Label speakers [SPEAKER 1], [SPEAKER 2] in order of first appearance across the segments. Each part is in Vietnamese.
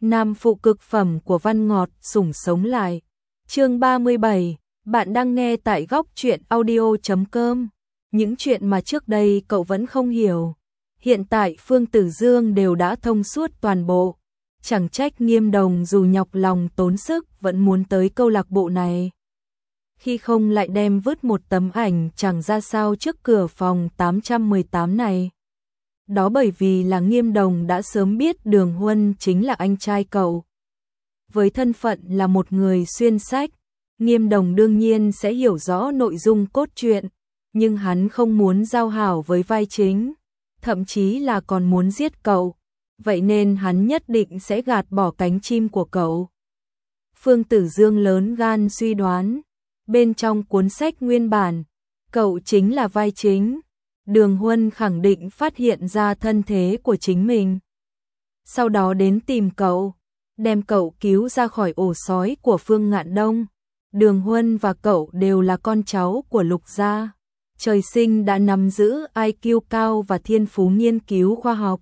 [SPEAKER 1] Nam phụ cực phẩm của Văn Ngọt sủng sống lại. Chương 37, bạn đang nghe tại góc truyện audio.com. Những chuyện mà trước đây cậu vẫn không hiểu, hiện tại Phương Tử Dương đều đã thông suốt toàn bộ. Chẳng trách Nghiêm Đồng dù nhọc lòng tốn sức vẫn muốn tới câu lạc bộ này. Khi không lại đem vứt một tấm ảnh chẳng ra sao trước cửa phòng 818 này. Đó bởi vì là Nghiêm Đồng đã sớm biết Đường Huân chính là anh trai cậu. Với thân phận là một người xuyên sách, Nghiêm Đồng đương nhiên sẽ hiểu rõ nội dung cốt truyện, nhưng hắn không muốn giao hảo với vai chính, thậm chí là còn muốn giết cậu, vậy nên hắn nhất định sẽ gạt bỏ cánh chim của cậu. Phương Tử Dương lớn gan suy đoán, bên trong cuốn sách nguyên bản, cậu chính là vai chính. Đường Huân khẳng định phát hiện ra thân thế của chính mình. Sau đó đến tìm cậu, đem cậu cứu ra khỏi ổ sói của Phương Ngạn Đông. Đường Huân và cậu đều là con cháu của Lục gia, trời sinh đã nắm giữ IQ cao và thiên phú nghiên cứu khoa học.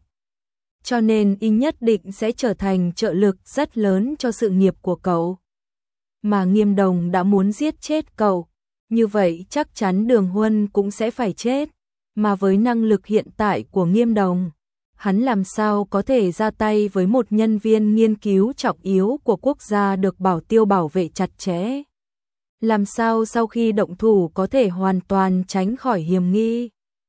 [SPEAKER 1] Cho nên y nhất định sẽ trở thành trợ lực rất lớn cho sự nghiệp của cậu. Mà Nghiêm Đồng đã muốn giết chết cậu, như vậy chắc chắn Đường Huân cũng sẽ phải chết. Mà với năng lực hiện tại của Nghiêm Đồng, hắn làm sao có thể ra tay với một nhân viên nghiên cứu trọng yếu của quốc gia được bảo vệ chặt chẽ. Làm sao sau khi động thủ có thể hoàn toàn tránh khỏi hiểm nghi.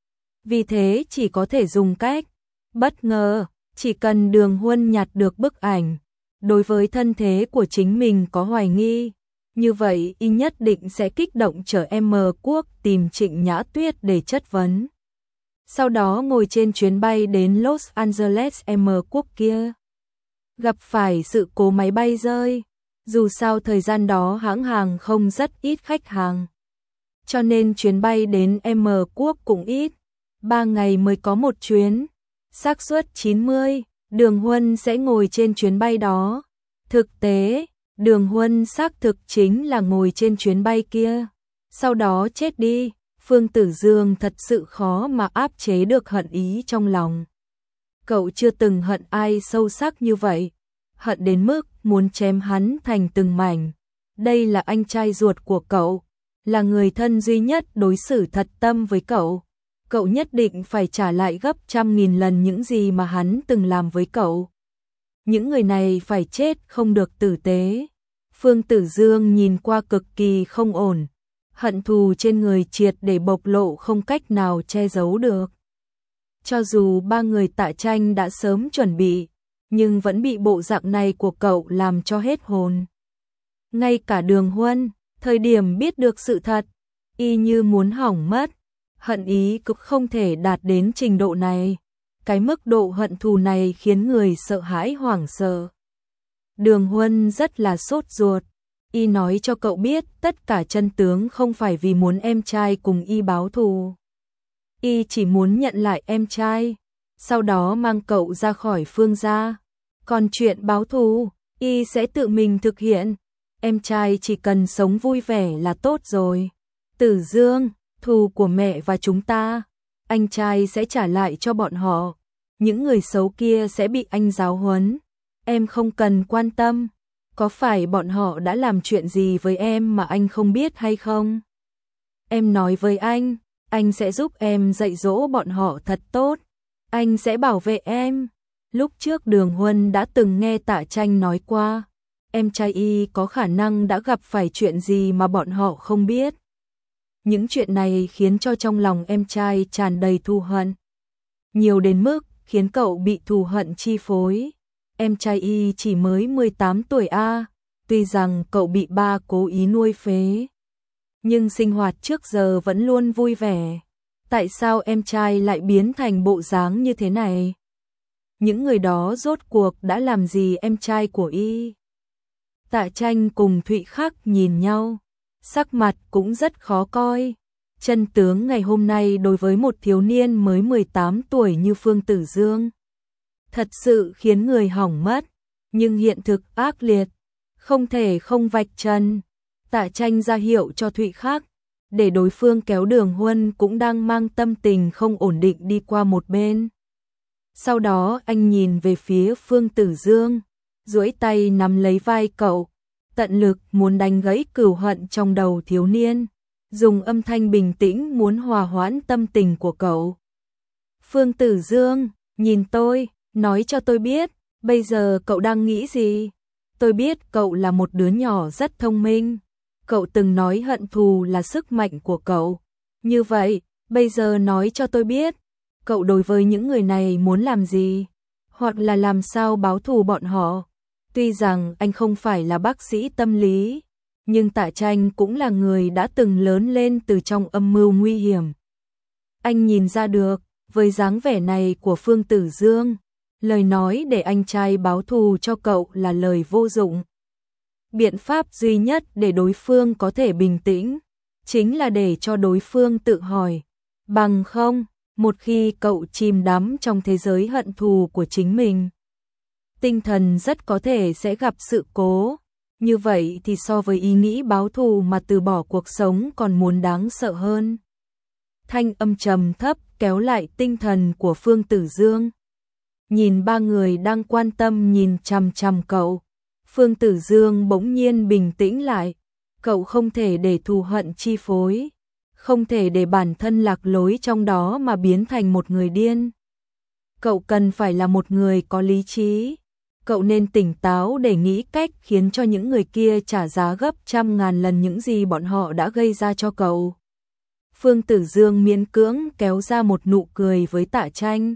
[SPEAKER 1] Vì thế chỉ có thể dùng cách bất ngờ, chỉ cần Đường Huân nhặt được bức ảnh, đối với thân thế của chính mình có hoài nghi, như vậy y nhất định sẽ kích động chở M Quốc tìm Trịnh Nhã Tuyết để chất vấn. Sau đó ngồi trên chuyến bay đến Los Angeles M Quốc kia. Gặp phải sự cố máy bay rơi, dù sao thời gian đó hãng hàng không rất ít khách hàng. Cho nên chuyến bay đến M Quốc cũng ít, 3 ngày mới có một chuyến. Xác suất 90, Đường Huân sẽ ngồi trên chuyến bay đó. Thực tế, Đường Huân xác thực chính là ngồi trên chuyến bay kia, sau đó chết đi. Phương Tử Dương thật sự khó mà áp chế được hận ý trong lòng. Cậu chưa từng hận ai sâu sắc như vậy, hận đến mức muốn chém hắn thành từng mảnh. Đây là anh trai ruột của cậu, là người thân duy nhất đối xử thật tâm với cậu. Cậu nhất định phải trả lại gấp 100.000 lần những gì mà hắn từng làm với cậu. Những người này phải chết không được tử tế. Phương Tử Dương nhìn qua cực kỳ không ổn. Hận thù trên người triệt để bộc lộ không cách nào che giấu được. Cho dù 3 người Tạ Tranh đã sớm chuẩn bị, nhưng vẫn bị bộ dạng này của cậu làm cho hết hồn. Ngay cả Đường Huân, thời điểm biết được sự thật, y như muốn hỏng mất, hận ý cực không thể đạt đến trình độ này. Cái mức độ hận thù này khiến người sợ hãi hoảng sợ. Đường Huân rất là sốt ruột. Y nói cho cậu biết tất cả chân tướng không phải vì muốn em trai cùng y báo thù. Y chỉ muốn nhận lại em trai, sau đó mang cậu ra khỏi Phương gia. Còn chuyện báo thù, y sẽ tự mình thực hiện. Em trai chỉ cần sống vui vẻ là tốt rồi. Tử Dương, thù của mẹ và chúng ta, anh trai sẽ trả lại cho bọn họ. Những người xấu kia sẽ bị anh giáo huấn. Em không cần quan tâm. Có phải bọn họ đã làm chuyện gì với em mà anh không biết hay không? Em nói với anh sẽ giúp em dạy dỗ bọn họ thật tốt. Anh sẽ bảo vệ em. Lúc trước Đường Huân đã từng nghe Tạ Tranh nói qua, em trai y có khả năng đã gặp phải chuyện gì mà bọn họ không biết. Những chuyện này khiến cho trong lòng em trai tràn đầy thù hận. Nhiều đến mức khiến cậu bị thù hận chi phối. Em trai y chỉ mới 18 tuổi a, tuy rằng cậu bị ba cố ý nuôi phế, nhưng sinh hoạt trước giờ vẫn luôn vui vẻ. Tại sao em trai lại biến thành bộ dáng như thế này? Những người đó rốt cuộc đã làm gì em trai của y? Tạ Tranh cùng Thụy Khắc nhìn nhau, sắc mặt cũng rất khó coi. Chân tướng ngày hôm nay đối với một thiếu niên mới 18 tuổi như Phương Tử Dương thật sự khiến người hỏng mất, nhưng hiện thực ác liệt, không thể không vạch trần. Tạ Tranh ra hiệu cho Thụy Khắc, để đối phương kéo Đường Huân cũng đang mang tâm tình không ổn định đi qua một bên. Sau đó anh nhìn về phía Phương Tử Dương, duỗi tay nắm lấy vai cậu, tận lực muốn đánh gãy cừu hận trong đầu thiếu niên, dùng âm thanh bình tĩnh muốn hòa hoãn tâm tình của cậu. Phương Tử Dương, nhìn tôi, nói cho tôi biết, bây giờ cậu đang nghĩ gì? Tôi biết cậu là một đứa nhỏ rất thông minh. Cậu từng nói hận thù là sức mạnh của cậu. Như vậy, bây giờ nói cho tôi biết, cậu đối với những người này muốn làm gì? Hoặc là làm sao báo thù bọn họ? Tuy rằng anh không phải là bác sĩ tâm lý, nhưng Tạ Tranh cũng là người đã từng lớn lên từ trong âm mưu nguy hiểm. Anh nhìn ra được, với dáng vẻ này của Phương Tử Dương, lời nói để anh trai báo thù cho cậu là lời vô dụng. Biện pháp duy nhất để đối phương có thể bình tĩnh, chính là để cho đối phương tự hỏi. Bằng không, một khi cậu chìm đắm trong thế giới hận thù của chính mình, tinh thần rất có thể sẽ gặp sự cố. Như vậy thì so với ý nghĩ báo thù mà từ bỏ cuộc sống còn muốn đáng sợ hơn. Thanh âm trầm thấp kéo lại tinh thần của Phương Tử Dương. Nhìn ba người đang quan tâm nhìn chằm chằm cậu, Phương Tử Dương bỗng nhiên bình tĩnh lại. Cậu không thể để thù hận chi phối, không thể để bản thân lạc lối trong đó mà biến thành một người điên. Cậu cần phải là một người có lý trí. Cậu nên tỉnh táo để nghĩ cách khiến cho những người kia trả giá gấp trăm ngàn lần những gì bọn họ đã gây ra cho cậu. Phương Tử Dương miễn cưỡng kéo ra một nụ cười với Tạ Tranh.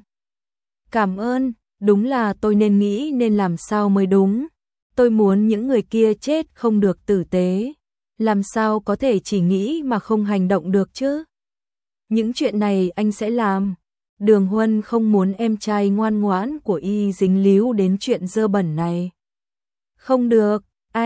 [SPEAKER 1] Cảm ơn, đúng là tôi nên nghĩ nên làm sao mới đúng. Tôi muốn những người kia chết không được tử tế. Làm sao có thể chỉ nghĩ mà không hành động được chứ? Những chuyện này anh sẽ làm. Đường Huân không muốn em trai ngoan ngoãn của y dính líu đến chuyện dơ bẩn này. Không được,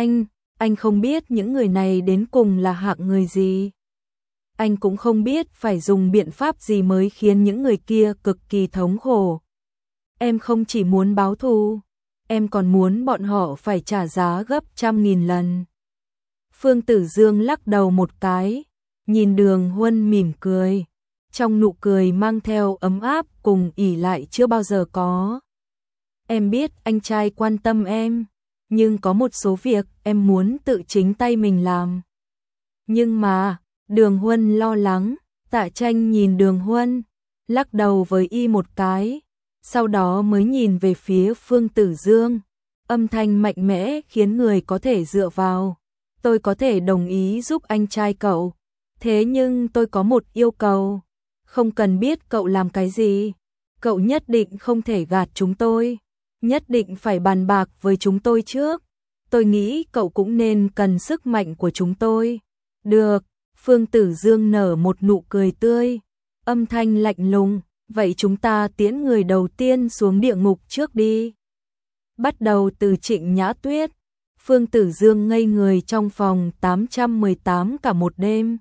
[SPEAKER 1] anh không biết những người này đến cùng là hạng người gì. Anh cũng không biết phải dùng biện pháp gì mới khiến những người kia cực kỳ thống khổ. Em không chỉ muốn báo thù, em còn muốn bọn họ phải trả giá gấp trăm nghìn lần. Phương Tử Dương lắc đầu một cái, nhìn Đường Huân mỉm cười. Trong nụ cười mang theo ấm áp cùng ỷ lại chưa bao giờ có. Em biết anh trai quan tâm em, nhưng có một số việc em muốn tự chính tay mình làm. Nhưng mà, Đường Huân lo lắng. Tạ Tranh nhìn Đường Huân, lắc đầu với y một cái, sau đó mới nhìn về phía Phương Tử Dương, âm thanh mạnh mẽ khiến người có thể dựa vào. Tôi có thể đồng ý giúp anh trai cậu, thế nhưng tôi có một yêu cầu. Không cần biết cậu làm cái gì, cậu nhất định không thể gạt chúng tôi, nhất định phải bàn bạc với chúng tôi trước. Tôi nghĩ cậu cũng nên cần sức mạnh của chúng tôi. Được, Phương Tử Dương nở một nụ cười tươi, âm thanh lạnh lùng, vậy chúng ta tiễn người đầu tiên xuống địa ngục trước đi. Bắt đầu từ Trịnh Nhã Tuyết, Phương Tử Dương ngây người trong phòng 818 cả một đêm.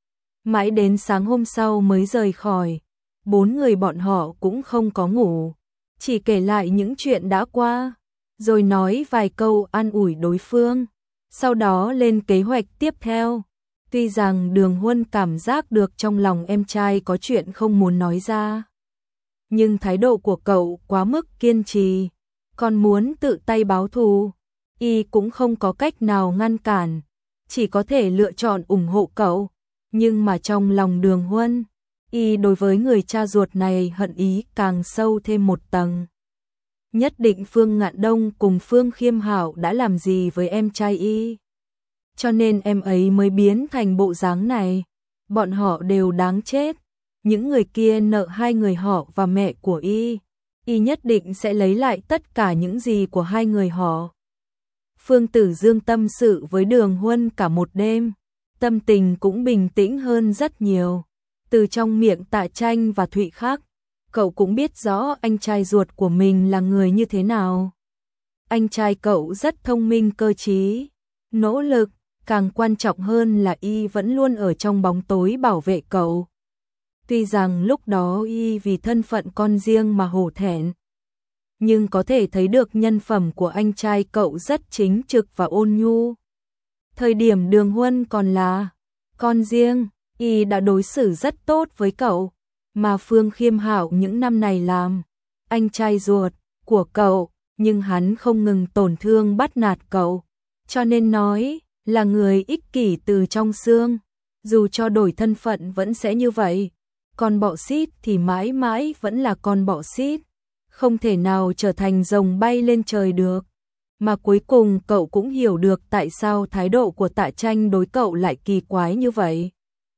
[SPEAKER 1] Mãi đến sáng hôm sau mới rời khỏi, 4 người bọn họ cũng không có ngủ, chỉ kể lại những chuyện đã qua, rồi nói vài câu an ủi đối phương, sau đó lên kế hoạch tiếp theo. Tuy rằng Đường Huân cảm giác được trong lòng em trai có chuyện không muốn nói ra, nhưng thái độ của cậu quá mức kiên trì, còn muốn tự tay báo thù, y cũng không có cách nào ngăn cản, chỉ có thể lựa chọn ủng hộ cậu. Nhưng mà trong lòng Đường Huân, y đối với người cha ruột này hận ý càng sâu thêm một tầng. Nhất định Phương Ngạn Đông cùng Phương Khiêm Hạo đã làm gì với em trai y, cho nên em ấy mới biến thành bộ dáng này. Bọn họ đều đáng chết. Những người kia nợ hai người họ và mẹ của y nhất định sẽ lấy lại tất cả những gì của hai người họ. Phương Tử Dương tâm sự với Đường Huân cả một đêm, tâm tình cũng bình tĩnh hơn rất nhiều. Từ trong miệng Tạ Tranh và Thụy Khắc, cậu cũng biết rõ anh trai ruột của mình là người như thế nào. Anh trai cậu rất thông minh cơ trí, nỗ lực, càng quan trọng hơn là y vẫn luôn ở trong bóng tối bảo vệ cậu. Tuy rằng lúc đó y vì thân phận con riêng mà hổ thẹn, nhưng có thể thấy được nhân phẩm của anh trai cậu rất chính trực và ôn nhu. Thời điểm Đường Huân còn là con riêng, y đã đối xử rất tốt với cậu, mà Phương Khiêm Hạo những năm này làm anh trai ruột của cậu, nhưng hắn không ngừng tổn thương bắt nạt cậu, cho nên nói là người ích kỷ từ trong xương, dù cho đổi thân phận vẫn sẽ như vậy. Con bọ xít thì mãi mãi vẫn là con bọ xít, không thể nào trở thành rồng bay lên trời được. Mà cuối cùng cậu cũng hiểu được tại sao thái độ của Tạ Tranh đối cậu lại kỳ quái như vậy.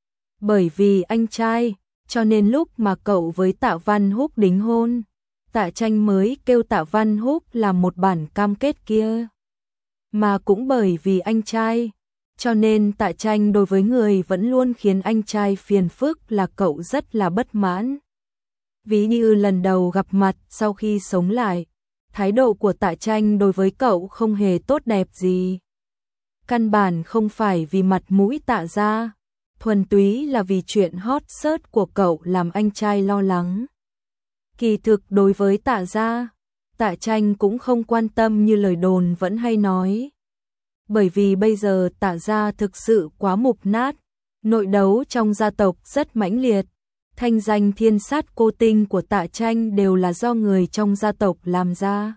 [SPEAKER 1] Bởi vì anh trai, cho nên lúc mà cậu với Tạ Văn Húc đính hôn, Tạ Tranh mới kêu Tạ Văn Húc làm một bản cam kết kia. Mà cũng bởi vì anh trai, cho nên Tạ Tranh đối với người vẫn luôn khiến anh trai phiền phức là cậu rất là bất mãn. Ví như lần đầu gặp mặt sau khi sống lại, thái độ của Tạ Tranh đối với cậu không hề tốt đẹp gì. Căn bản không phải vì mặt mũi Tạ gia, thuần túy là vì chuyện hot search của cậu làm anh trai lo lắng. Kỳ thực đối với Tạ gia, Tạ Tranh cũng không quan tâm như lời đồn vẫn hay nói. Bởi vì bây giờ Tạ gia thực sự quá mục nát, nội đấu trong gia tộc rất mãnh liệt. Thanh danh thiên sát cô tinh của Tạ Tranh đều là do người trong gia tộc làm ra.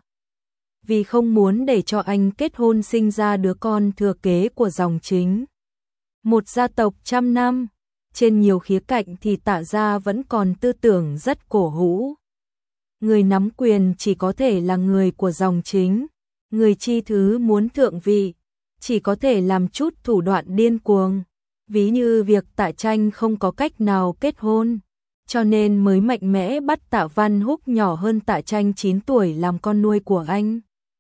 [SPEAKER 1] Vì không muốn để cho anh kết hôn sinh ra đứa con thừa kế của dòng chính. Một gia tộc 100 năm, trên nhiều khía cạnh thì Tạ gia vẫn còn tư tưởng rất cổ hủ. Người nắm quyền chỉ có thể là người của dòng chính, người chi thứ muốn thượng vị, chỉ có thể làm chút thủ đoạn điên cuồng. Ví như việc Tạ Tranh không có cách nào kết hôn, cho nên mới mạnh mẽ bắt Tạ Văn Húc nhỏ hơn Tạ Tranh 9 tuổi làm con nuôi của anh.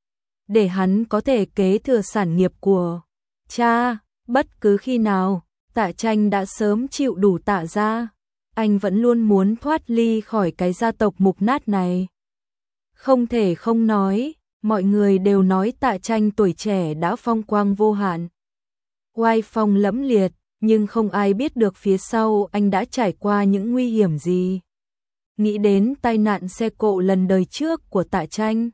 [SPEAKER 1] Để hắn có thể kế thừa sản nghiệp của cha, bất cứ khi nào, Tạ Tranh đã sớm chịu đủ Tạ gia, anh vẫn luôn muốn thoát ly khỏi cái gia tộc mục nát này. Không thể không nói, mọi người đều nói Tạ Tranh tuổi trẻ đã phong quang vô hạn, oai phong lẫm liệt, nhưng không ai biết được phía sau anh đã trải qua những nguy hiểm gì. Nghĩ đến tai nạn xe cộ lần đời trước của Tạ Tranh,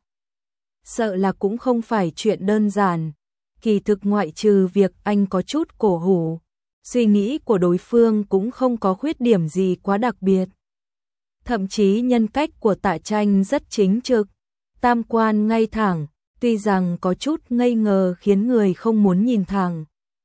[SPEAKER 1] sợ là cũng không phải chuyện đơn giản. Kỳ thực ngoại trừ việc anh có chút cổ hủ, suy nghĩ của đối phương cũng không có khuyết điểm gì quá đặc biệt. Thậm chí nhân cách của Tạ Tranh rất chính trực, tam quan ngay thẳng, tuy rằng có chút ngây ngờ khiến người không muốn nhìn thẳng,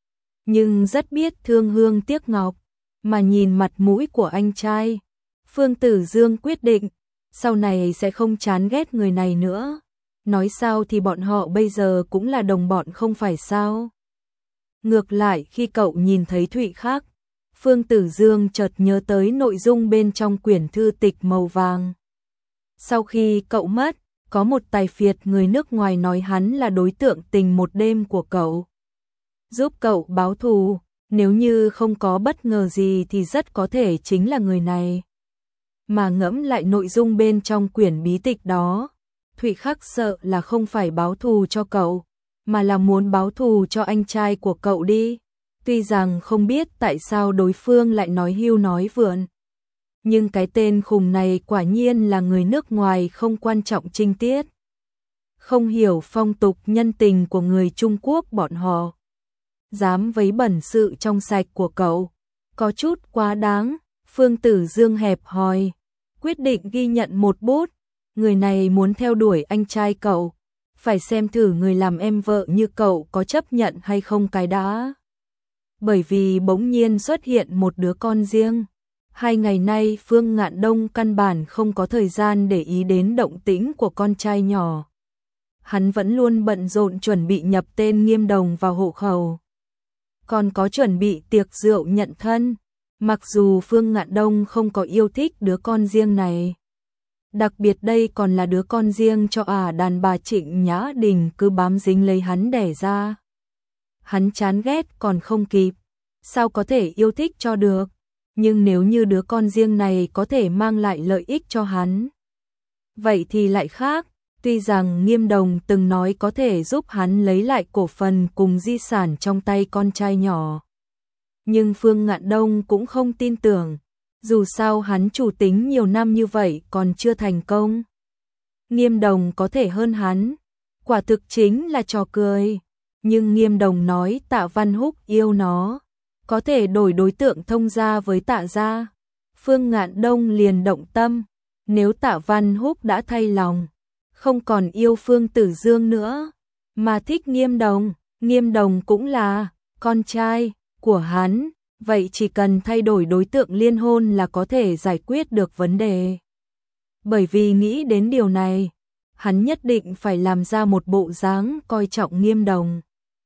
[SPEAKER 1] nhưng rất biết thương hương tiếc ngọc. Mà nhìn mặt mũi của anh trai, Phương Tử Dương quyết định sau này sẽ không chán ghét người này nữa. Nói sao thì bọn họ bây giờ cũng là đồng bọn không phải sao? Ngược lại khi cậu nhìn thấy Thụy Khắc, Phương Tử Dương chợt nhớ tới nội dung bên trong quyển thư tịch màu vàng. Sau khi cậu mất, có một tài phiệt người nước ngoài nói hắn là đối tượng tình một đêm của cậu, giúp cậu báo thù. Nếu như không có bất ngờ gì thì rất có thể chính là người này. Mà ngẫm lại nội dung bên trong quyển bí tịch đó, Thụy Khắc sợ là không phải báo thù cho cậu, mà là muốn báo thù cho anh trai của cậu đi. Tuy rằng không biết tại sao đối phương lại nói hưu nói vượn, nhưng cái tên khùng này quả nhiên là người nước ngoài không quan trọng trinh tiết, không hiểu phong tục nhân tình của người Trung Quốc bọn họ. Dám vấy bẩn sự trong sạch của cậu, có chút quá đáng. Phương Tử Dương hẹp hòi, quyết định ghi nhận một bút. Người này muốn theo đuổi anh trai cậu, phải xem thử người làm em vợ như cậu có chấp nhận hay không cái đã. Bởi vì bỗng nhiên xuất hiện một đứa con riêng. 2 ngày nay Phương Ngạn Đông căn bản không có thời gian để ý đến động tĩnh của con trai nhỏ. Hắn vẫn luôn bận rộn chuẩn bị nhập tên Nghiêm Đồng vào hộ khẩu, còn có chuẩn bị tiệc rượu nhận thân. Mặc dù Phương Ngạn Đông không có yêu thích đứa con riêng này, đặc biệt đây còn là đứa con riêng cho đàn bà Trịnh Nhã Đình cứ bám dính lấy hắn đẻ ra. Hắn chán ghét còn không kịp, sao có thể yêu thích cho được. Nhưng nếu như đứa con riêng này có thể mang lại lợi ích cho hắn, vậy thì lại khác. Tuy rằng Nghiêm Đồng từng nói có thể giúp hắn lấy lại cổ phần cùng di sản trong tay con trai nhỏ, nhưng Phương Ngạn Đông cũng không tin tưởng. Dù sao hắn chủ tính nhiều năm như vậy còn chưa thành công. Nghiêm Đồng có thể hơn hắn, quả thực chính là trò cười. Nhưng Nghiêm Đồng nói Tạ Văn Húc yêu nó, có thể đổi đối tượng thông gia với Tạ gia. Phương Ngạn Đông liền động tâm, nếu Tạ Văn Húc đã thay lòng, không còn yêu Phương Tử Dương nữa, mà thích Nghiêm Đồng. Nghiêm Đồng cũng là con trai của hắn, vậy chỉ cần thay đổi đối tượng liên hôn là có thể giải quyết được vấn đề. Bởi vì nghĩ đến điều này, hắn nhất định phải làm ra một bộ dáng coi trọng Nghiêm Đồng.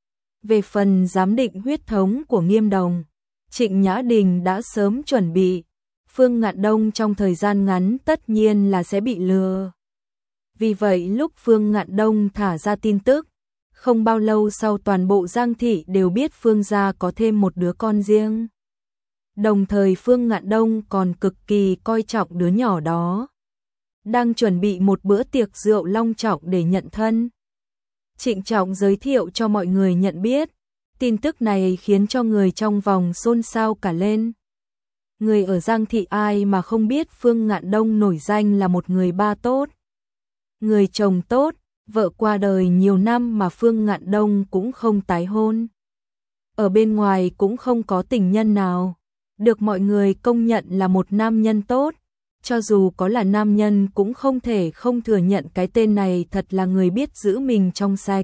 [SPEAKER 1] Về phần giám định huyết thống của Nghiêm Đồng, Trịnh Nhã Đình đã sớm chuẩn bị, Phương Ngạn Đông trong thời gian ngắn tất nhiên là sẽ bị lừa. Vì vậy lúc Phương Ngạn Đông thả ra tin tức, không bao lâu sau toàn bộ Giang thị đều biết Phương gia có thêm một đứa con riêng. Đồng thời Phương Ngạn Đông còn cực kỳ coi trọng đứa nhỏ đó, đang chuẩn bị một bữa tiệc rượu long trọng để nhận thân. Trịnh trọng giới thiệu cho mọi người nhận biết, tin tức này khiến cho người trong vòng xôn xao cả lên. Người ở Giang thị ai mà không biết Phương Ngạn Đông nổi danh là một người ba tốt, người chồng tốt, vợ qua đời nhiều năm mà Phương Ngạn Đông cũng không tái hôn. Ở bên ngoài cũng không có tình nhân nào, được mọi người công nhận là một nam nhân tốt. Cho dù có là nam nhân cũng không thể không thừa nhận cái tên này thật là người biết giữ mình trong sạch.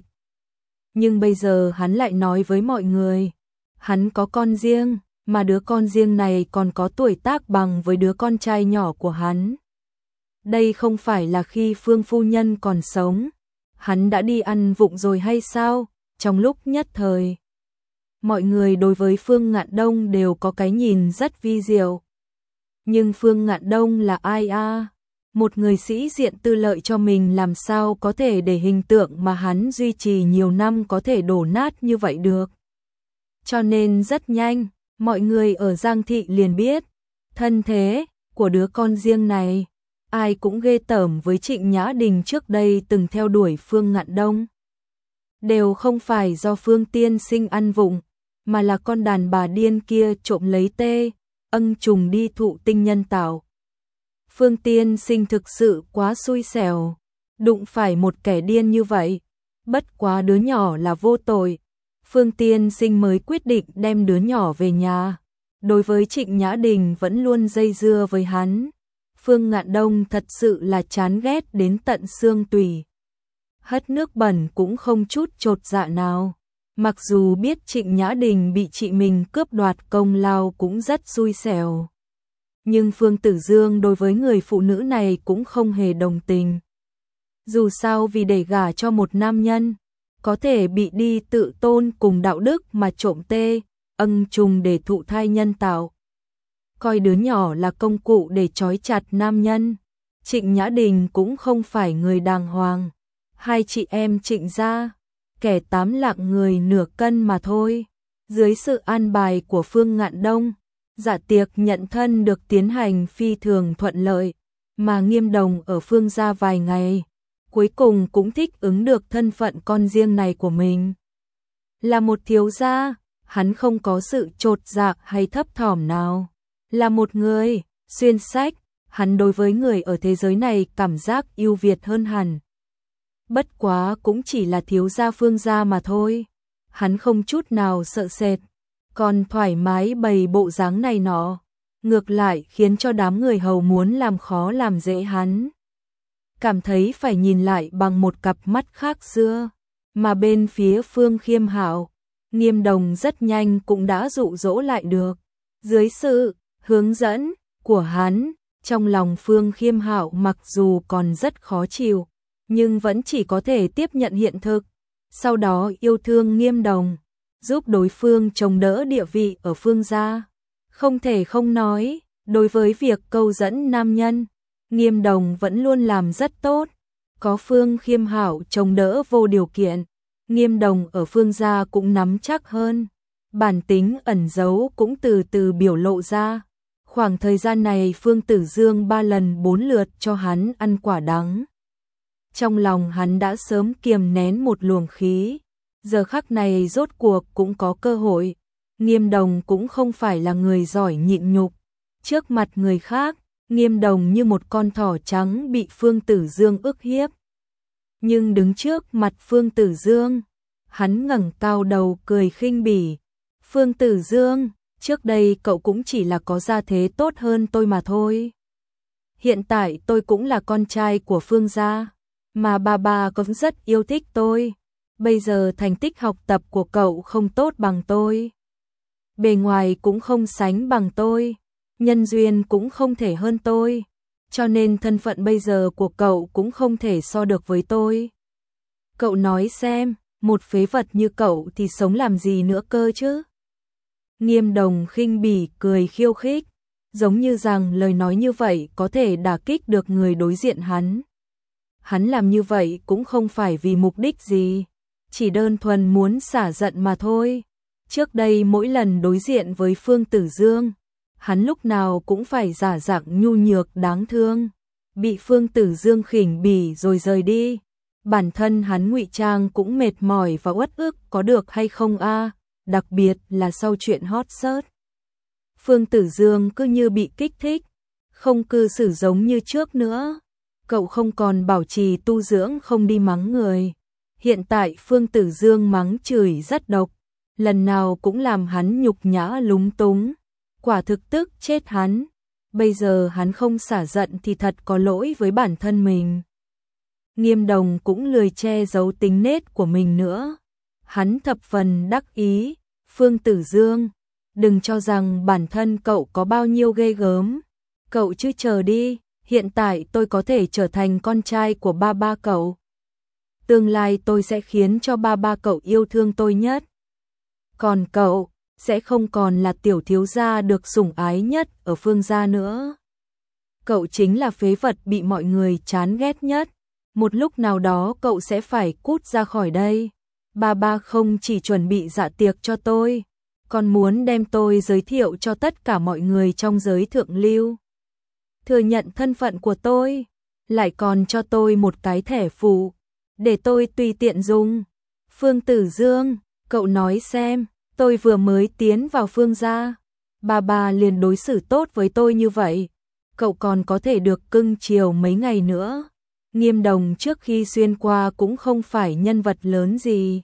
[SPEAKER 1] Nhưng bây giờ hắn lại nói với mọi người, hắn có con riêng, mà đứa con riêng này còn có tuổi tác bằng với đứa con trai nhỏ của hắn. Đây không phải là khi Phương phu nhân còn sống, hắn đã đi ăn vụng rồi hay sao? Trong lúc nhất thời, mọi người đối với Phương Ngạn Đông đều có cái nhìn rất vi diệu. Nhưng Phương Ngạn Đông là ai a? Một người sĩ diện tư lợi cho mình làm sao có thể để hình tượng mà hắn duy trì nhiều năm có thể đổ nát như vậy được. Cho nên rất nhanh, mọi người ở Giang thị liền biết, thân thế của đứa con riêng này, ai cũng ghê tởm với Trịnh Nhã Đình trước đây từng theo đuổi Phương Ngạn Đông. Đều không phải do Phương tiên sinh ăn vụng, mà là con đàn bà điên kia trộm lấy ân trùng đi thụ tinh nhân tạo. Phương tiên sinh thực sự quá xui xẻo, đụng phải một kẻ điên như vậy, bất quá đứa nhỏ là vô tội. Phương tiên sinh mới quyết định đem đứa nhỏ về nhà. Đối với Trịnh Nhã Đình vẫn luôn dây dưa với hắn, Phương Ngạn Đông thật sự là chán ghét đến tận xương tủy. Hất nước bẩn cũng không chút chột dạ nào. Mặc dù biết Trịnh Nhã Đình bị chị mình cướp đoạt công lao cũng rất xui xẻo, nhưng Phương Tử Dương đối với người phụ nữ này cũng không hề đồng tình. Dù sao vì để gả cho một nam nhân, có thể bị đi tự tôn cùng đạo đức mà trộm ân trùng để thụ thai nhân tạo, coi đứa nhỏ là công cụ để trói chặt nam nhân. Trịnh Nhã Đình cũng không phải người đàng hoàng, hai chị em Trịnh gia, kẻ tám lạng người nửa cân mà thôi. Dưới sự an bài của Phương Ngạn Đông, dạ tiệc nhận thân được tiến hành phi thường thuận lợi, mà Nghiêm Đồng ở Phương gia vài ngày, cuối cùng cũng thích ứng được thân phận con riêng này của mình. Là một thiếu gia, hắn không có sự chột dạ hay thấp thỏm nào. Là một người xuyên sách, hắn đối với người ở thế giới này cảm giác ưu việt hơn hẳn. Bất quá cũng chỉ là thiếu gia Phương gia mà thôi. Hắn không chút nào sợ sệt, còn thoải mái bày bộ dáng này nọ, ngược lại khiến cho đám người hầu muốn làm khó làm dễ hắn. Cảm thấy phải nhìn lại bằng một cặp mắt khác xưa. Mà bên phía Phương Khiêm Hạo, Nghiêm Đồng rất nhanh cũng đã dụ dỗ lại được. Dưới sự hướng dẫn của hắn, trong lòng Phương Khiêm Hạo mặc dù còn rất khó chịu, nhưng vẫn chỉ có thể tiếp nhận hiện thực. Sau đó yêu thương Nghiêm Đồng, giúp đối phương chống đỡ địa vị ở Phương gia. Không thể không nói, đối với việc câu dẫn nam nhân, Nghiêm Đồng vẫn luôn làm rất tốt. Có Phương Khiêm Hạo chống đỡ vô điều kiện, Nghiêm Đồng ở Phương gia cũng nắm chắc hơn. Bản tính ẩn giấu cũng từ từ biểu lộ ra. Khoảng thời gian này Phương Tử Dương 3 lần 4 lượt cho hắn ăn quả đắng. Trong lòng hắn đã sớm kiềm nén một luồng khí, giờ khắc này rốt cuộc cũng có cơ hội. Nghiêm Đồng cũng không phải là người giỏi nhịn nhục. Trước mặt người khác, Nghiêm Đồng như một con thỏ trắng bị Phương Tử Dương ức hiếp. Nhưng đứng trước mặt Phương Tử Dương, hắn ngẩng cao đầu cười khinh bỉ. Phương Tử Dương, trước đây cậu cũng chỉ là có gia thế tốt hơn tôi mà thôi. Hiện tại tôi cũng là con trai của Phương gia, mà ba cũng rất yêu thích tôi. Bây giờ thành tích học tập của cậu không tốt bằng tôi. Bề ngoài cũng không sánh bằng tôi. Nhân duyên cũng không thể hơn tôi. Cho nên thân phận bây giờ của cậu cũng không thể so được với tôi. Cậu nói xem, một phế vật như cậu thì sống làm gì nữa cơ chứ? Nghiêm Đồng khinh bỉ cười khiêu khích, giống như rằng lời nói như vậy có thể đả kích được người đối diện hắn. Hắn làm như vậy cũng không phải vì mục đích gì, chỉ đơn thuần muốn xả giận mà thôi. Trước đây mỗi lần đối diện với Phương Tử Dương, hắn lúc nào cũng phải giả dạng nhu nhược đáng thương, bị Phương Tử Dương khinh bỉ rồi rời đi. Bản thân hắn ngụy trang cũng mệt mỏi và uất ức có được hay không a, đặc biệt là sau chuyện hot search. Phương Tử Dương cứ như bị kích thích, không cư xử giống như trước nữa. Cậu không còn bảo trì tu dưỡng không đi mắng người. Hiện tại Phương Tử Dương mắng chửi rất độc, lần nào cũng làm hắn nhục nhã lúng túng, quả thực tức chết hắn. Bây giờ hắn không xả giận thì thật có lỗi với bản thân mình. Nghiêm Đồng cũng lười che giấu tính nết của mình nữa. Hắn thập phần đắc ý, Phương Tử Dương, đừng cho rằng bản thân cậu có bao nhiêu ghê gớm. Cậu chứ chờ đi, hiện tại tôi có thể trở thành con trai của ba cậu. Tương lai tôi sẽ khiến cho ba cậu yêu thương tôi nhất. Còn cậu, sẽ không còn là tiểu thiếu gia được sủng ái nhất ở Phương gia nữa. Cậu chính là phế vật bị mọi người chán ghét nhất. Một lúc nào đó cậu sẽ phải cút ra khỏi đây. Ba không chỉ chuẩn bị dạ tiệc cho tôi, còn muốn đem tôi giới thiệu cho tất cả mọi người trong giới thượng lưu. Thừa nhận thân phận của tôi, lại còn cho tôi một cái thẻ phụ, để tôi tùy tiện dùng. Phương Tử Dương, cậu nói xem, tôi vừa mới tiến vào Phương gia, ba liền đối xử tốt với tôi như vậy, cậu còn có thể được cưng chiều mấy ngày nữa. Nghiêm Đồng trước khi xuyên qua cũng không phải nhân vật lớn gì,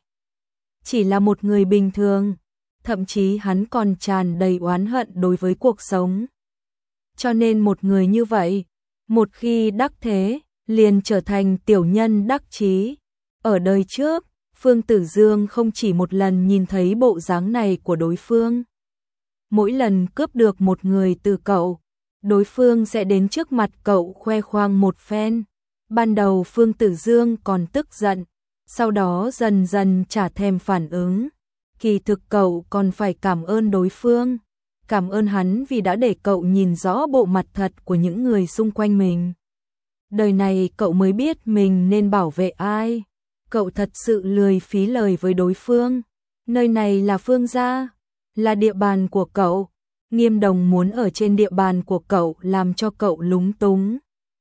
[SPEAKER 1] chỉ là một người bình thường, thậm chí hắn còn tràn đầy oán hận đối với cuộc sống. Cho nên một người như vậy, một khi đắc thế, liền trở thành tiểu nhân đắc chí. Ở đời trước, Phương Tử Dương không chỉ một lần nhìn thấy bộ dáng này của đối phương. Mỗi lần cướp được một người từ cậu, đối phương sẽ đến trước mặt cậu khoe khoang một phen. Ban đầu Phương Tử Dương còn tức giận, sau đó dần dần chả thèm phản ứng. Kỳ thực cậu còn phải cảm ơn đối phương, cảm ơn hắn vì đã để cậu nhìn rõ bộ mặt thật của những người xung quanh mình. Đời này cậu mới biết mình nên bảo vệ ai. Cậu thật sự lười phí lời với đối phương. Nơi này là Phương gia, là địa bàn của cậu. Nghiêm Đồng muốn ở trên địa bàn của cậu làm cho cậu lúng túng.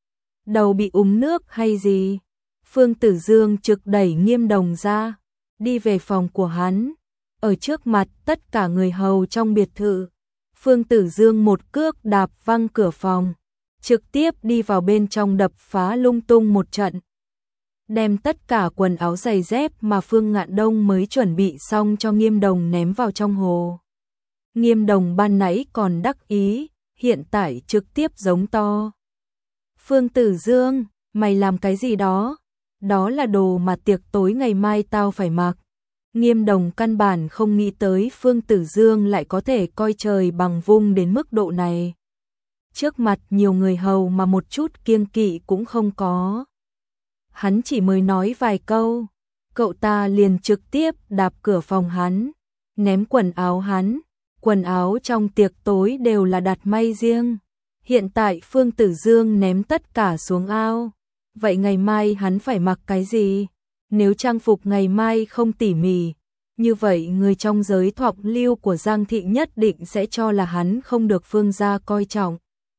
[SPEAKER 1] Đầu bị uống nước hay gì? Phương Tử Dương trực đẩy Nghiêm Đồng ra, đi về phòng của hắn. Ở trước mặt tất cả người hầu trong biệt thự, Phương Tử Dương một cước đạp văng cửa phòng, trực tiếp đi vào bên trong đập phá lung tung một trận. Đem tất cả quần áo giày dép mà Phương Ngạn Đông mới chuẩn bị xong cho Nghiêm Đồng ném vào trong hồ. Nghiêm Đồng ban nãy còn đắc ý, hiện tại trực tiếp giống to. Phương Tử Dương, mày làm cái gì đó? Đó là đồ mà tiệc tối ngày mai tao phải mặc. Nghiêm Đồng căn bản không nghĩ tới Phương Tử Dương lại có thể coi trời bằng vung đến mức độ này. Trước mặt nhiều người hầu mà một chút kiêng kỵ cũng không có. Hắn chỉ mới nói vài câu, cậu ta liền trực tiếp đạp cửa phòng hắn, ném quần áo hắn. Quần áo trong tiệc tối đều là đặt may riêng. Hiện tại Phương Tử Dương ném tất cả xuống ao. Vậy ngày mai hắn phải mặc cái gì? Nếu trang phục ngày mai không tỉ mỉ, như vậy người trong giới thọc lưu của Giang thị nhất định sẽ cho là hắn không được Phương gia coi trọng.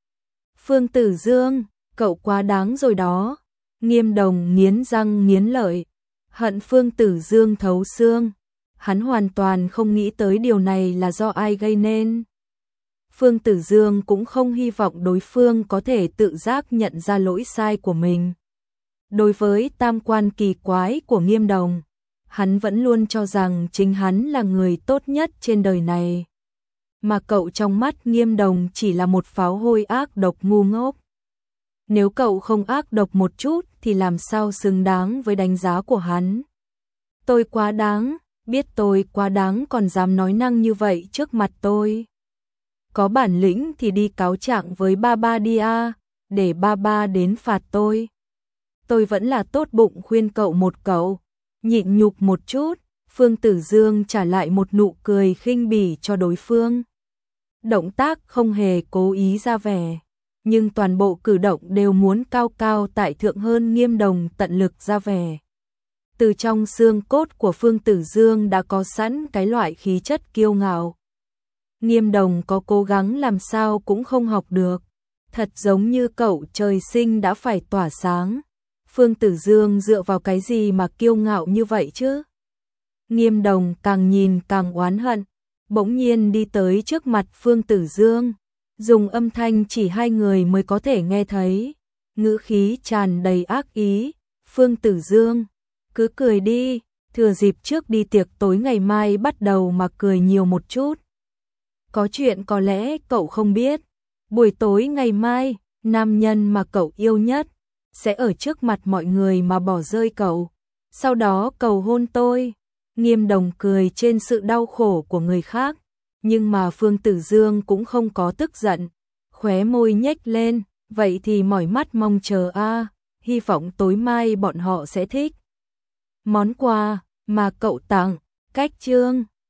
[SPEAKER 1] Phương Tử Dương, cậu quá đáng rồi đó. Nghiêm Đồng nghiến răng nghiến lợi, hận Phương Tử Dương thấu xương. Hắn hoàn toàn không nghĩ tới điều này là do ai gây nên. Phương Tử Dương cũng không hy vọng đối phương có thể tự giác nhận ra lỗi sai của mình. Đối với tam quan kỳ quái của Nghiêm Đồng, hắn vẫn luôn cho rằng chính hắn là người tốt nhất trên đời này. Mà cậu trong mắt Nghiêm Đồng chỉ là một pháo hôi ác độc ngu ngốc. Nếu cậu không ác độc một chút thì làm sao xứng đáng với đánh giá của hắn. Tôi quá đáng, biết tôi quá đáng còn dám nói năng như vậy trước mặt tôi. Có bản lĩnh thì đi cáo trạng với ba ba đi à, để ba ba đến phạt tôi. Tôi vẫn là tốt bụng khuyên cậu một câu, nhịn nhục một chút. Phương Tử Dương trả lại một nụ cười khinh bỉ cho đối phương. Động tác không hề cố ý ra vẻ, nhưng toàn bộ cử động đều muốn cao cao tại thượng hơn Nghiêm Đồng tận lực ra vẻ. Từ trong xương cốt của Phương Tử Dương đã có sẵn cái loại khí chất kiêu ngạo. Nghiêm Đồng có cố gắng làm sao cũng không học được, thật giống như cậu trời sinh đã phải tỏa sáng. Phương Tử Dương dựa vào cái gì mà kiêu ngạo như vậy chứ? Nghiêm Đồng càng nhìn càng oán hận, bỗng nhiên đi tới trước mặt Phương Tử Dương, dùng âm thanh chỉ hai người mới có thể nghe thấy, ngữ khí tràn đầy ác ý. Phương Tử Dương, cứ cười đi, thừa dịp trước đi tiệc tối ngày mai bắt đầu mà cười nhiều một chút. Có chuyện có lẽ cậu không biết, buổi tối ngày mai, nam nhân mà cậu yêu nhất sẽ ở trước mặt mọi người mà bỏ rơi cậu, sau đó cầu hôn tôi. Nghiêm Đồng cười trên sự đau khổ của người khác, nhưng mà Phương Tử Dương cũng không có tức giận, khóe môi nhếch lên, vậy thì mỏi mắt mong chờ a, hy vọng tối mai bọn họ sẽ thích món quà mà cậu tặng. Cách chương